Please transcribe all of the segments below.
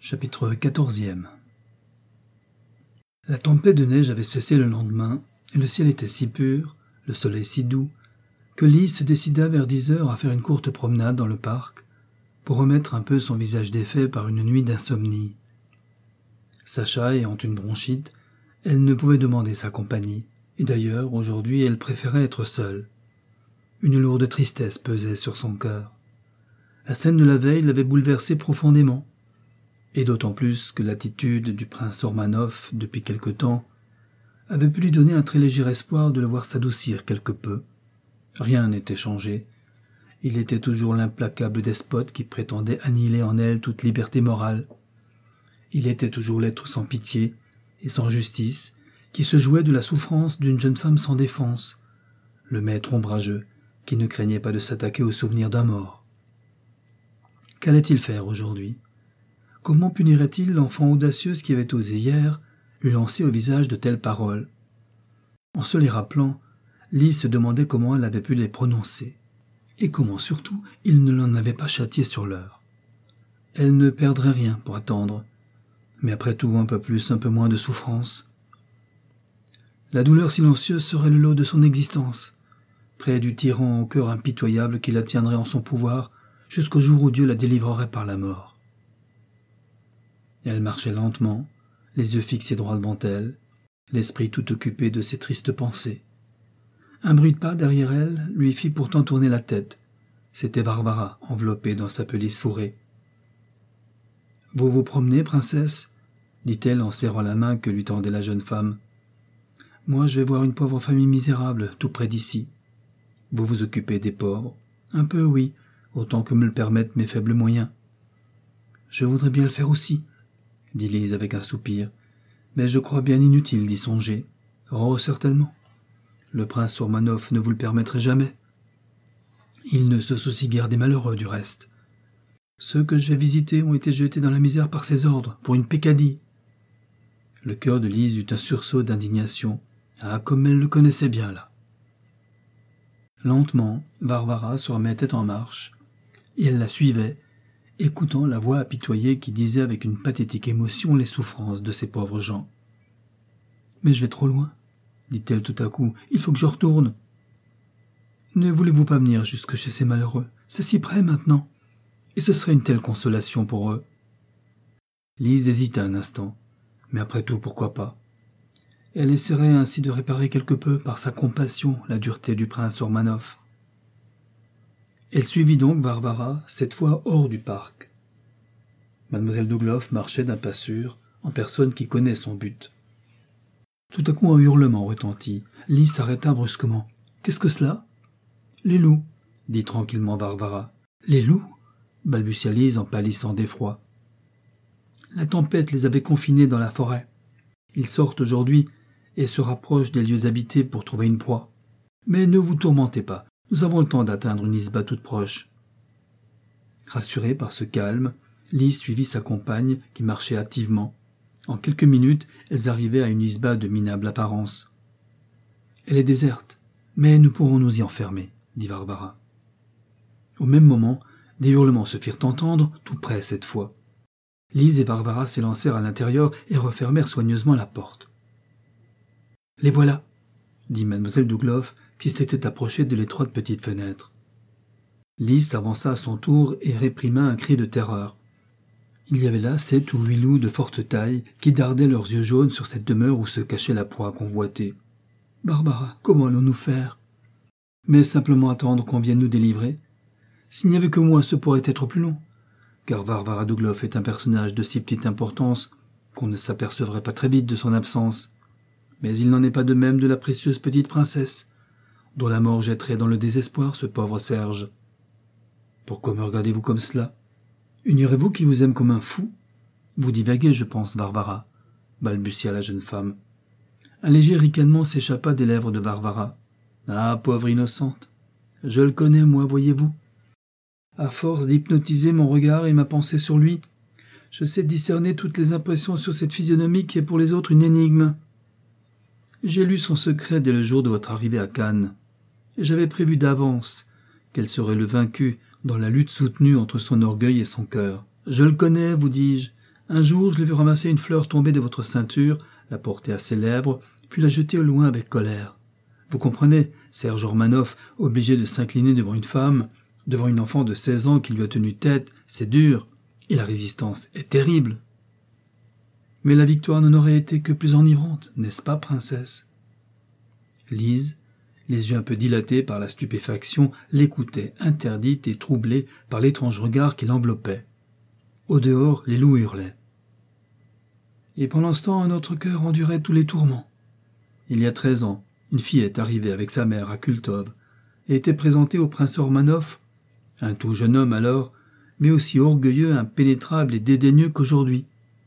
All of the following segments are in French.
Chapitre 14e. La tempête de neige avait cessé le lendemain, et le ciel était si pur, le soleil si doux, que Lise se décida vers 10 heures à faire une courte promenade dans le parc, pour remettre un peu son visage défait par une nuit d'insomnie. Sacha ayant une bronchite, elle ne pouvait demander sa compagnie, et d'ailleurs, aujourd'hui, elle préférait être seule. Une lourde tristesse pesait sur son cœur. La scène de la veille l'avait bouleversée profondément, et d'autant plus que l'attitude du prince Ormanov, depuis quelque temps, avait pu lui donner un très léger espoir de le voir s'adoucir quelque peu. Rien n'était changé. Il était toujours l'implacable despote qui prétendait annihiler en elle toute liberté morale. Il était toujours l'être sans pitié et sans justice, qui se jouait de la souffrance d'une jeune femme sans défense, le maître ombrageux, qui ne craignait pas de s'attaquer au souvenir d'un mort. Qu'allait-il faire aujourd'hui ? Comment punirait-il l'enfant audacieuse qui avait osé hier lui lancer au visage de telles paroles ? En se les rappelant, Lise se demandait comment elle avait pu les prononcer, et comment surtout il ne l'en avait pas châtié sur l'heure. Elle ne perdrait rien pour attendre, mais après tout un peu plus, un peu moins de souffrance. La douleur silencieuse serait le lot de son existence, près du tyran au cœur impitoyable qui la tiendrait en son pouvoir jusqu'au jour où Dieu la délivrerait par la mort. Elle marchait lentement, les yeux fixés droit devant elle, l'esprit tout occupé de ses tristes pensées. Un bruit de pas derrière elle lui fit pourtant tourner la tête. C'était Barbara, enveloppée dans sa pelisse fourrée. « Vous vous promenez, princesse ?» dit-elle en serrant la main que lui tendait la jeune femme. « Moi, je vais voir une pauvre famille misérable, tout près d'ici. Vous vous occupez des pauvres ? Un peu, oui, autant que me le permettent mes faibles moyens. Je voudrais bien le faire aussi, dit Lise avec un soupir, mais je crois bien inutile d'y songer. Oh, certainement. Le prince Ormanov ne vous le permettrait jamais. Il ne se soucie guère des malheureux, du reste. Ceux que je vais visiter ont été jetés dans la misère par ses ordres, pour une peccadille. Le cœur de Lise eut un sursaut d'indignation. Ah, comme elle le connaissait bien, là. Lentement, Barbara se remettait en marche, et elle la suivait, écoutant la voix apitoyée qui disait avec une pathétique émotion les souffrances de ces pauvres gens. « Mais je vais trop loin, » dit-elle tout à coup, « il faut que je retourne. »« Ne voulez-vous pas venir jusque chez ces malheureux ? C'est si près maintenant, et ce serait une telle consolation pour eux. » Lise hésita un instant, mais après tout, pourquoi pas ? Elle essaierait ainsi de réparer quelque peu par sa compassion la dureté du prince Ormanov. Elle suivit donc Barbara, cette fois hors du parc. Mademoiselle Douglas marchait d'un pas sûr, en personne qui connaît son but. Tout à coup un hurlement retentit. Lise s'arrêta brusquement. « Qu'est-ce que cela ?»« Les loups, » dit tranquillement Barbara. « Les loups ?» balbutia Lise en pâlissant d'effroi. La tempête les avait confinés dans la forêt. Ils sortent aujourd'hui et se rapprochent des lieux habités pour trouver une proie. Mais ne vous tourmentez pas. Nous avons le temps d'atteindre une isba toute proche. » Rassurée par ce calme, Lise suivit sa compagne qui marchait hâtivement. En quelques minutes, elles arrivaient à une isba de minable apparence. « Elle est déserte, mais nous pourrons nous y enfermer, » dit Barbara. Au même moment, des hurlements se firent entendre, tout près cette fois. Lise et Barbara s'élancèrent à l'intérieur et refermèrent soigneusement la porte. « Les voilà, » dit mademoiselle Douglas, qui s'était approchée de l'étroite petite fenêtre. Lise s'avança à son tour et réprima un cri de terreur. Il y avait là 7 ou 8 loups de forte taille qui dardaient leurs yeux jaunes sur cette demeure où se cachait la proie convoitée. « Barbara, comment allons-nous faire ? Mais simplement attendre qu'on vienne nous délivrer. S'il n'y avait que moi, ce pourrait être plus long, car Barbara Douglas est un personnage de si petite importance qu'on ne s'apercevrait pas très vite de son absence. Mais il n'en est pas de même de la précieuse petite princesse, dont la mort jetterait dans le désespoir ce pauvre Serge. Pourquoi me regardez-vous comme cela ? Ignorez-vous qui vous aime comme un fou ? Vous divaguez, je pense, Barbara, balbutia la jeune femme. Un léger ricanement s'échappa des lèvres de Barbara. Ah, pauvre innocente, je le connais, moi, voyez-vous. À force d'hypnotiser mon regard et ma pensée sur lui, je sais discerner toutes les impressions sur cette physionomie qui est pour les autres une énigme. J'ai lu son secret dès le jour de votre arrivée à Cannes. J'avais prévu d'avance qu'elle serait le vaincue dans la lutte soutenue entre son orgueil et son cœur. Je le connais, vous dis-je, Un jour, je l'ai vu ramasser une fleur tombée de votre ceinture, la porter à ses lèvres, puis la jeter au loin avec colère. Vous comprenez, Serge Ormanov, obligé de s'incliner devant une femme, devant une enfant de 16 ans qui lui a tenu tête, c'est dur, et la résistance est terrible. Mais la victoire n'en aurait été que plus enivrante, n'est-ce pas, princesse ? Lise, les yeux un peu dilatés par la stupéfaction, l'écoutait, interdite et troublée par l'étrange regard qui l'enveloppait. Au dehors, les loups hurlaient. Et pendant ce temps, notre cœur endurait tous les tourments. Il y a 13 ans, une fille est arrivée avec sa mère à Kultov et était présentée au prince Ormanov, un tout jeune homme alors, mais aussi orgueilleux, impénétrable et dédaigneux qu'aujourd'hui.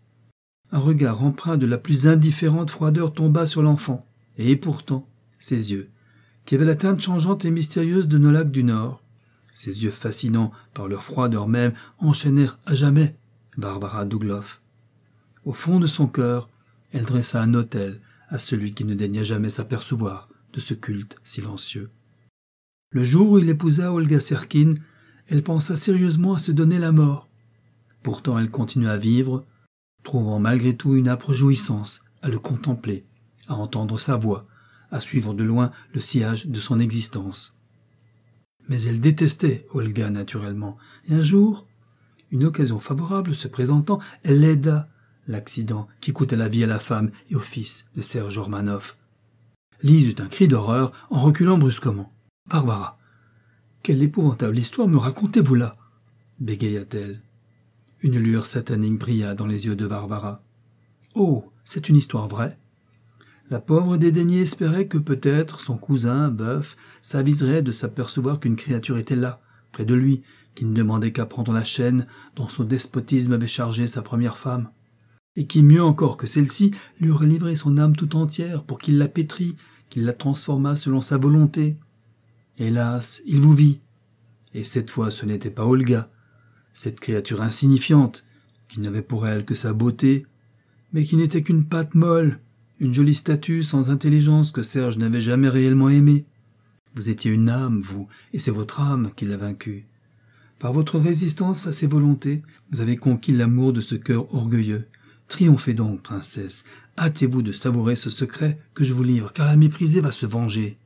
Un regard empreint de la plus indifférente froideur tomba sur l'enfant, et pourtant, ses yeux, qui avaient la teinte changeante et mystérieuse de nos lacs du Nord, ses yeux fascinants par leur froideur même, enchaînèrent à jamais Barbara Douglov. Au fond de son cœur, elle dressa un autel à celui qui ne daigna jamais s'apercevoir de ce culte silencieux. Le jour où il épousa Olga Serkine, elle pensa sérieusement à se donner la mort. Pourtant elle continua à vivre, trouvant malgré tout une âpre jouissance à le contempler, à entendre sa voix, à suivre de loin le sillage de son existence. Mais elle détestait Olga naturellement, et un jour, une occasion favorable se présentant, elle l'aida, l'accident qui coûta la vie à la femme et au fils de Serge Ormanov. Lise eut un cri d'horreur en reculant brusquement. « Barbara, quelle épouvantable histoire me racontez-vous là ?» bégaya-t-elle. Une lueur satanique brilla dans les yeux de Barbara. « Oh, c'est une histoire vraie ?» La pauvre dédaignée espérait que peut-être son cousin, Bœuf, s'aviserait de s'apercevoir qu'une créature était là, près de lui, qui ne demandait qu'à prendre la chaîne dont son despotisme avait chargé sa première femme, et qui, mieux encore que celle-ci, lui aurait livré son âme tout entière pour qu'il la pétrît, qu'il la transformât selon sa volonté. Hélas, il vous vit. Et cette fois ce n'était pas Olga, cette créature insignifiante, qui n'avait pour elle que sa beauté, mais qui n'était qu'une pâte molle, une jolie statue sans intelligence que Serge n'avait jamais réellement aimée. Vous étiez une âme, vous, et c'est votre âme qui l'a vaincue. Par votre résistance à ses volontés, vous avez conquis l'amour de ce cœur orgueilleux. Triomphez donc, princesse, hâtez-vous de savourer ce secret que je vous livre, car la méprisée va se venger.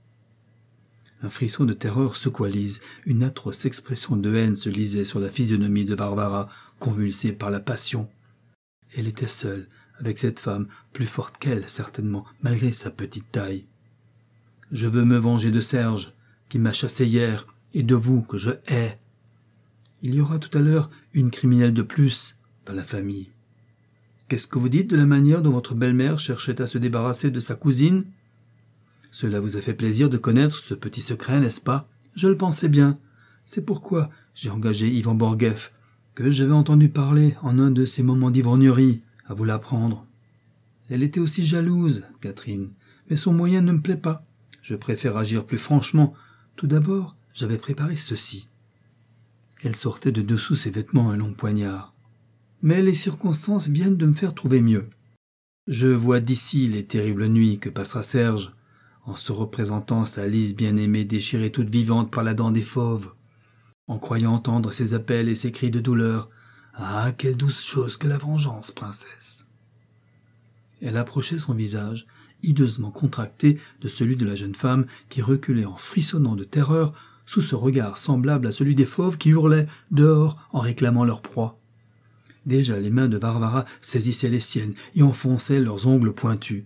Un frisson de terreur secoua Lise, une atroce expression de haine se lisait sur la physionomie de Barbara, convulsée par la passion. Elle était seule, avec cette femme, plus forte qu'elle, certainement, malgré sa petite taille. « Je veux me venger de Serge, qui m'a chassé hier, et de vous, que je hais. Il y aura tout à l'heure une criminelle de plus dans la famille. Qu'est-ce que vous dites de la manière dont votre belle-mère cherchait à se débarrasser de sa cousine ? Cela vous a fait plaisir de connaître ce petit secret, n'est-ce pas ? Je le pensais bien. C'est pourquoi j'ai engagé Ivan Borguev, que j'avais entendu parler en un de ces moments d'ivrognerie, à vous l'apprendre. Elle était aussi jalouse, Catherine, mais son moyen ne me plaît pas. Je préfère agir plus franchement. Tout d'abord, j'avais préparé ceci. » Elle sortait de dessous ses vêtements un long poignard. « Mais les circonstances viennent de me faire trouver mieux. Je vois d'ici les terribles nuits que passera Serge, en se représentant sa Lise bien-aimée déchirée toute vivante par la dent des fauves, en croyant entendre ses appels et ses cris de douleur. Ah, quelle douce chose que la vengeance, princesse !» Elle approchait son visage, hideusement contracté de celui de la jeune femme qui reculait en frissonnant de terreur sous ce regard semblable à celui des fauves qui hurlaient dehors en réclamant leur proie. Déjà les mains de Barbara saisissaient les siennes et enfonçaient leurs ongles pointus.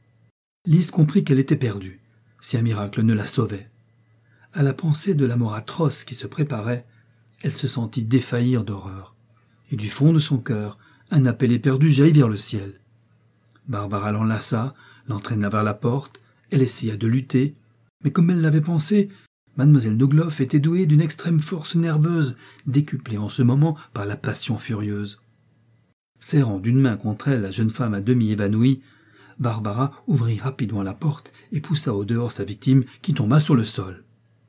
Lise comprit qu'elle était perdue, si un miracle ne la sauvait. À la pensée de la mort atroce qui se préparait, elle se sentit défaillir d'horreur. Et du fond de son cœur, un appel éperdu jaillit vers le ciel. Barbara l'enlaça, l'entraîna vers la porte, elle essaya de lutter, mais comme elle l'avait pensé, Mademoiselle Douglov était douée d'une extrême force nerveuse, décuplée en ce moment par la passion furieuse. Serrant d'une main contre elle la jeune femme à demi évanouie, Barbara ouvrit rapidement la porte et poussa au dehors sa victime qui tomba sur le sol.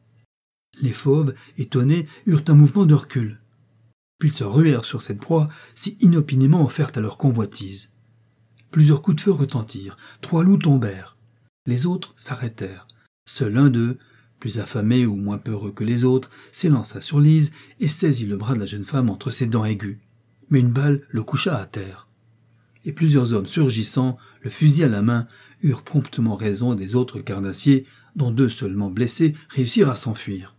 Les fauves, étonnés, eurent un mouvement de recul. Puis ils se ruèrent sur cette proie si inopinément offerte à leur convoitise. Plusieurs coups de feu retentirent, 3 loups tombèrent. Les autres s'arrêtèrent. Seul un d'eux, plus affamé ou moins peureux que les autres, s'élança sur Lise et saisit le bras de la jeune femme entre ses dents aiguës. Mais une balle le coucha à terre. et plusieurs hommes surgissant, le fusil à la main, eurent promptement raison des autres carnassiers, dont 2 seulement blessés réussirent à s'enfuir.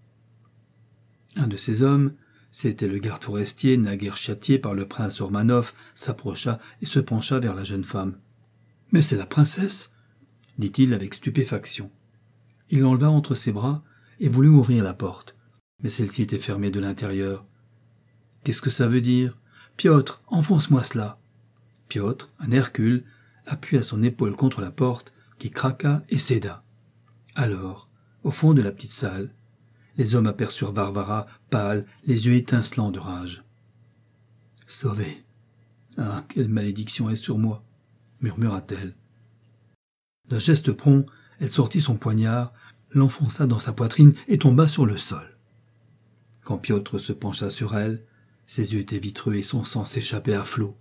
Un de ces hommes, c'était le garde forestier naguère châtié par le prince Ormanov, s'approcha et se pencha vers la jeune femme. « Mais c'est la princesse !» dit-il avec stupéfaction. Il l'enleva entre ses bras et voulut ouvrir la porte, mais celle-ci était fermée de l'intérieur. « Qu'est-ce que ça veut dire ? Piotr, enfonce-moi cela !» Piotr, un Hercule, appuya son épaule contre la porte, qui craqua et céda. Alors, au fond de la petite salle, les hommes aperçurent Varvara, pâle, les yeux étincelants de rage. « Sauvé ! Ah, quelle malédiction est sur moi !» murmura-t-elle. D'un geste prompt, elle sortit son poignard, l'enfonça dans sa poitrine et tomba sur le sol. Quand Piotr se pencha sur elle, ses yeux étaient vitreux et son sang s'échappait à flots.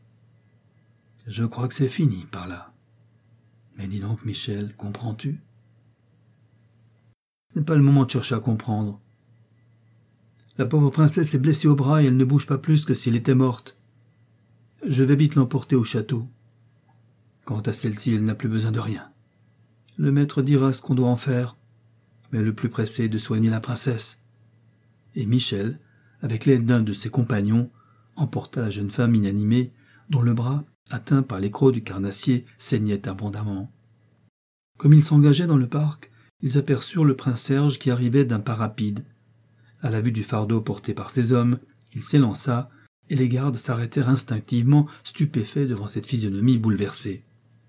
« Je crois que c'est fini par là. Mais dis donc, Michel, comprends-tu ? Ce n'est pas le moment de chercher à comprendre. La pauvre princesse est blessée au bras et elle ne bouge pas plus que si elle était morte. Je vais vite l'emporter au château. Quant à celle-ci, elle n'a plus besoin de rien. Le maître dira ce qu'on doit en faire, mais le plus pressé est de soigner la princesse. » Et Michel, avec l'aide d'un de ses compagnons, emporta la jeune femme inanimée, dont le bras, atteint par l'écrou du carnassier, saignait abondamment. Comme ils s'engageaient dans le parc, ils aperçurent le prince Serge qui arrivait d'un pas rapide. À la vue du fardeau porté par ses hommes, il s'élança, et les gardes s'arrêtèrent instinctivement, stupéfaits devant cette physionomie bouleversée.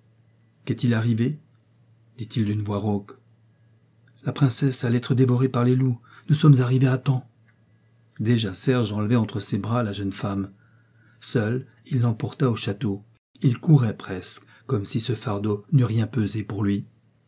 « Qu'est-il arrivé ?» dit-il d'une voix rauque. « La princesse allait être dévorée par les loups. Nous sommes arrivés à temps. » Déjà Serge enlevait entre ses bras la jeune femme. Seul, il l'emporta au château. Il courait presque, comme si ce fardeau n'eût rien pesé pour lui.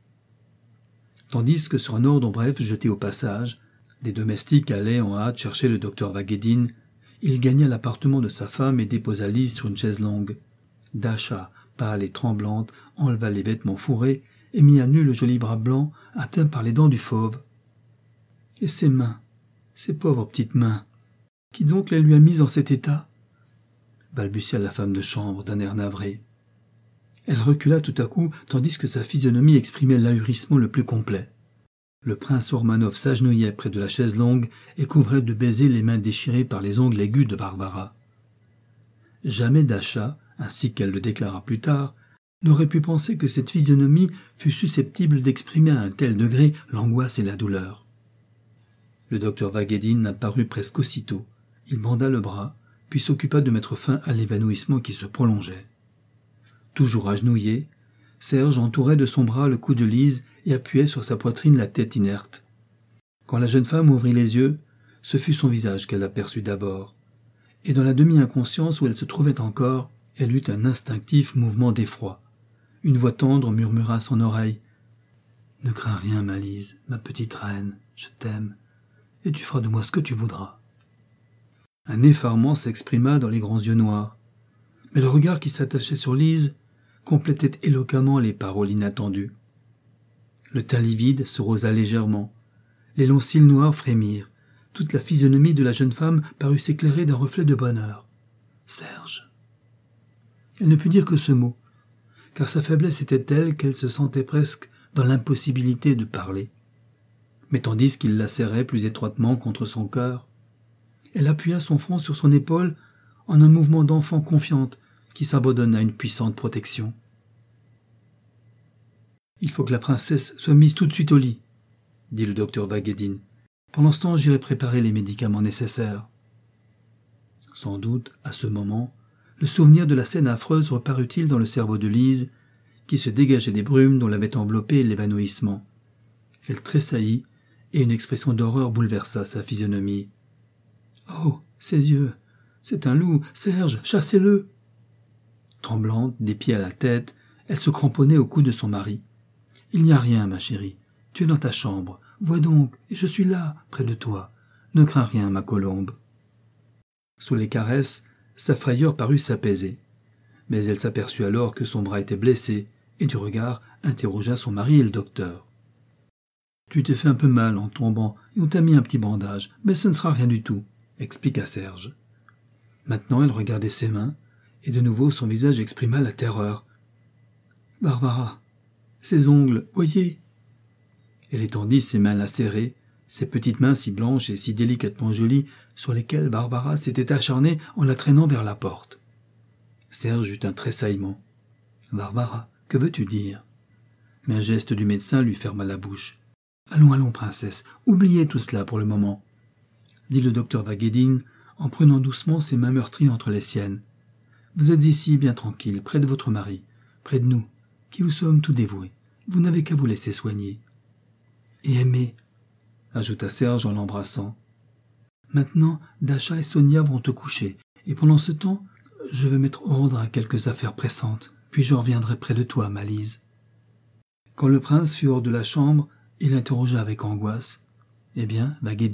Tandis que sur un ordre bref jeté au passage, des domestiques allaient en hâte chercher le docteur Vaguedine, il gagna l'appartement de sa femme et déposa Lise sur une chaise longue. Dasha, pâle et tremblante, enleva les vêtements fourrés et mit à nu le joli bras blanc atteint par les dents du fauve. Et ses mains, ses pauvres petites mains, qui donc les lui a mises en cet état ? Balbutia la femme de chambre d'un air navré. Elle recula tout à coup, tandis que sa physionomie exprimait l'ahurissement le plus complet. Le prince Ormanov s'agenouillait près de la chaise longue et couvrait de baisers les mains déchirées par les ongles aigus de Varvara. Jamais Dasha, ainsi qu'elle le déclara plus tard, n'aurait pu penser que cette physionomie fût susceptible d'exprimer à un tel degré l'angoisse et la douleur. Le docteur Vaguedine apparut presque aussitôt. Il banda le bras, puis s'occupa de mettre fin à l'évanouissement qui se prolongeait. Toujours agenouillé, Serge entourait de son bras le cou de Lise et appuyait sur sa poitrine la tête inerte. Quand la jeune femme ouvrit les yeux, ce fut son visage qu'elle aperçut d'abord, et dans la demi-inconscience où elle se trouvait encore, elle eut un instinctif mouvement d'effroi. Une voix tendre murmura à son oreille « Ne crains rien, ma Lise, ma petite reine, je t'aime, et tu feras de moi ce que tu voudras. » Un effarement s'exprima dans les grands yeux noirs, mais le regard qui s'attachait sur Lise complétait éloquemment les paroles inattendues. Le teint livide se rosa légèrement, les longs cils noirs frémirent, toute la physionomie de la jeune femme parut s'éclairer d'un reflet de bonheur. « Serge !» Elle ne put dire que ce mot, car sa faiblesse était telle qu'elle se sentait presque dans l'impossibilité de parler. Mais tandis qu'il la serrait plus étroitement contre son cœur, elle appuya son front sur son épaule en un mouvement d'enfant confiante qui s'abandonne à une puissante protection. « Il faut que la princesse soit mise tout de suite au lit, » dit le docteur Vaguedine. « Pendant ce temps, j'irai préparer les médicaments nécessaires. » Sans doute, à ce moment, le souvenir de la scène affreuse reparut-il dans le cerveau de Lise, qui se dégageait des brumes dont l'avait enveloppé l'évanouissement. Elle tressaillit, et une expression d'horreur bouleversa sa physionomie. « Oh, ses yeux! C'est un loup! Serge, chassez-le !» Tremblante, des pieds à la tête, elle se cramponnait au cou de son mari. « Il n'y a rien, ma chérie. Tu es dans ta chambre. Vois donc, et je suis là, près de toi. Ne crains rien, ma colombe. » Sous les caresses, sa frayeur parut s'apaiser. Mais elle s'aperçut alors que son bras était blessé, et du regard interrogea son mari et le docteur. « Tu t'es fait un peu mal en tombant, et on t'a mis un petit bandage, mais ce ne sera rien du tout, » expliqua Serge. Maintenant elle regardait ses mains, et de nouveau son visage exprima la terreur. « Barbara, ses ongles, voyez !» Elle étendit ses mains lacérées, ses petites mains si blanches et si délicatement jolies sur lesquelles Barbara s'était acharnée en la traînant vers la porte. Serge eut un tressaillement. « Barbara, que veux-tu dire ?» Mais un geste du médecin lui ferma la bouche. « Allons, allons, princesse, oubliez tout cela pour le moment, » dit le docteur Vaguedine en prenant doucement ses mains meurtries entre les siennes. « Vous êtes ici, bien tranquille, près de votre mari, près de nous, qui vous sommes tout dévoués. Vous n'avez qu'à vous laisser soigner. »« Et aimer, » ajouta Serge en l'embrassant. « Maintenant, Dasha et Sonia vont te coucher, et pendant ce temps, je vais mettre ordre à quelques affaires pressantes, puis je reviendrai près de toi, ma Lise. » Quand le prince fut hors de la chambre, il interrogea avec angoisse. « Eh bien, Vaguedine ?»«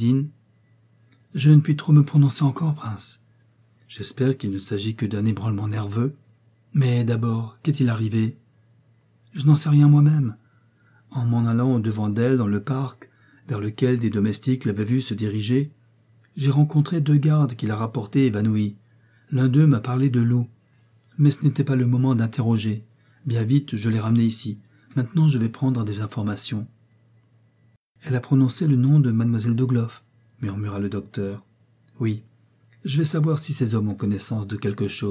Je ne puis trop me prononcer encore, prince. J'espère qu'il ne s'agit que d'un ébranlement nerveux. Mais d'abord, qu'est-il arrivé ? Je n'en sais rien moi-même. En m'en allant au-devant d'elle dans le parc, vers lequel des domestiques l'avaient vue se diriger, j'ai rencontré 2 gardes qui la rapportaient évanouie. L'un d'eux m'a parlé de loup. Mais ce n'était pas le moment d'interroger. Bien vite, je l'ai ramenée ici. Maintenant, je vais prendre des informations. » « Elle a prononcé le nom de mademoiselle Dogloff, » murmura le docteur. « Oui, je vais savoir si ces hommes ont connaissance de quelque chose. »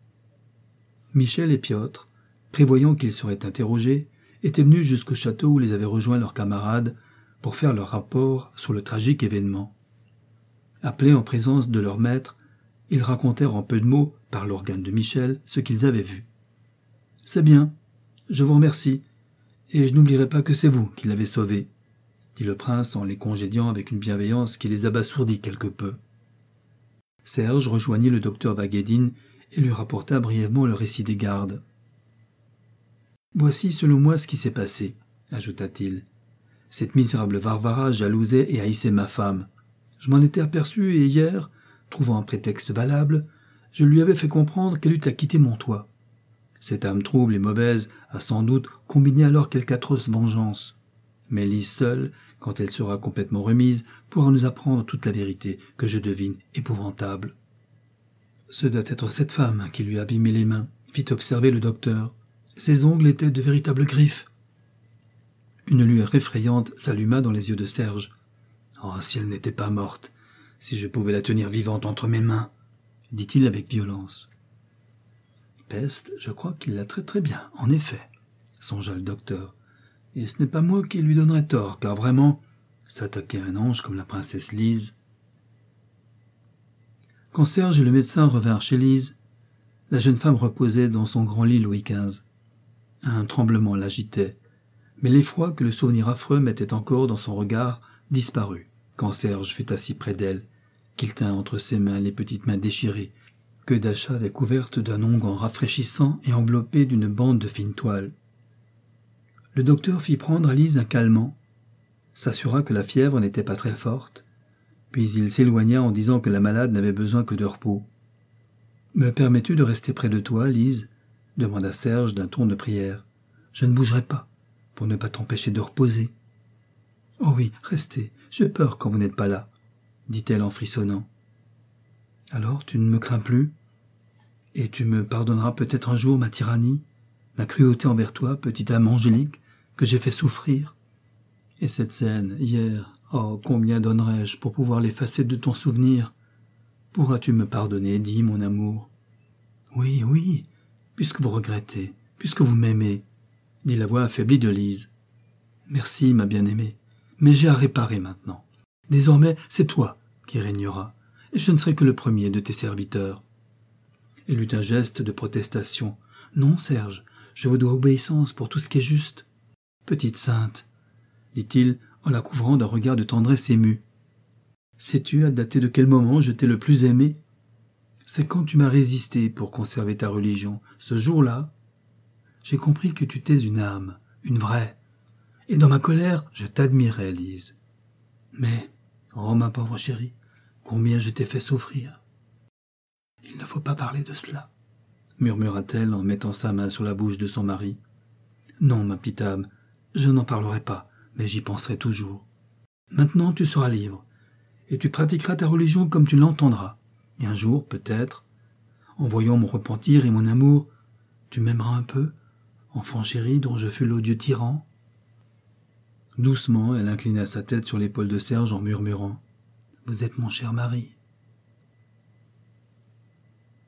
Michel et Piotr, prévoyant qu'ils seraient interrogés, étaient venus jusqu'au château où les avaient rejoints leurs camarades pour faire leur rapport sur le tragique événement. Appelés en présence de leur maître, ils racontèrent en peu de mots, par l'organe de Michel, ce qu'ils avaient vu. « C'est bien, je vous remercie, et je n'oublierai pas que c'est vous qui l'avez sauvé, » dit le prince en les congédiant avec une bienveillance qui les abasourdit quelque peu. Serge rejoignit le docteur Vaguedine et lui rapporta brièvement le récit des gardes. « Voici selon moi ce qui s'est passé, » ajouta-t-il. « Cette misérable Varvara jalousait et haïssait ma femme. Je m'en étais aperçu et hier, trouvant un prétexte valable, je lui avais fait comprendre qu'elle eût à quitter mon toit. Cette âme trouble et mauvaise a sans doute combiné alors quelque atroce vengeance. Mais Lise seule, quand elle sera complètement remise, pourra nous apprendre toute la vérité, que je devine épouvantable. »« Ce doit être cette femme qui lui a abîmé les mains, » fit observer le docteur. « Ses ongles étaient de véritables griffes. » Une lueur effrayante s'alluma dans les yeux de Serge. « Oh, si elle n'était pas morte, si je pouvais la tenir vivante entre mes mains !» dit-il avec violence. « Peste, je crois qu'il la traiterait bien, en effet, » songea le docteur. « Et ce n'est pas moi qui lui donnerais tort, car vraiment, s'attaquer à un ange comme la princesse Lise... » Quand Serge et le médecin revinrent chez Lise, la jeune femme reposait dans son grand lit Louis XV. Un tremblement l'agitait, mais l'effroi que le souvenir affreux mettait encore dans son regard disparut quand Serge fut assis près d'elle, qu'il tint entre ses mains les petites mains déchirées, que Dasha avait couvertes d'un onguent rafraîchissant et enveloppées d'une bande de fine toile. Le docteur fit prendre à Lise un calmant, s'assura que la fièvre n'était pas très forte, puis il s'éloigna en disant que la malade n'avait besoin que de repos. « Me permets-tu de rester près de toi, Lise ?» demanda Serge d'un ton de prière. « Je ne bougerai pas, pour ne pas t'empêcher de reposer. »« Oh oui, restez, j'ai peur quand vous n'êtes pas là, » dit-elle en frissonnant. « Alors tu ne me crains plus ? Et tu me pardonneras peut-être un jour ma tyrannie, ma cruauté envers toi, petite âme angélique, que j'ai fait souffrir. Et cette scène, hier, oh, combien donnerais-je pour pouvoir l'effacer de ton souvenir ? Pourras-tu me pardonner, dis, mon amour ? » ?»« Oui, oui, puisque vous regrettez, puisque vous m'aimez, » dit la voix affaiblie de Lise. « Merci, ma bien-aimée, mais j'ai à réparer maintenant. Désormais, c'est toi qui régneras, et je ne serai que le premier de tes serviteurs. » Elle eut un geste de protestation. « Non, Serge, je vous dois obéissance pour tout ce qui est juste. »« Petite sainte, » dit-il en la couvrant d'un regard de tendresse émue. « Sais-tu à dater de quel moment je t'ai le plus aimé ? C'est quand tu m'as résisté pour conserver ta religion. Ce jour-là, j'ai compris que tu t'es une âme, une vraie. Et dans ma colère, je t'admirais, Lise. Mais, oh ma pauvre chérie, combien je t'ai fait souffrir. »« Il ne faut pas parler de cela, » murmura-t-elle en mettant sa main sur la bouche de son mari. « Non, ma petite âme, je n'en parlerai pas, mais j'y penserai toujours. Maintenant tu seras libre, et tu pratiqueras ta religion comme tu l'entendras, et un jour, peut-être, En voyant mon repentir et mon amour, tu m'aimeras un peu, enfant chéri dont je fus l'odieux tyran ?» Doucement, elle inclina sa tête sur l'épaule de Serge en murmurant « Vous êtes mon cher mari. »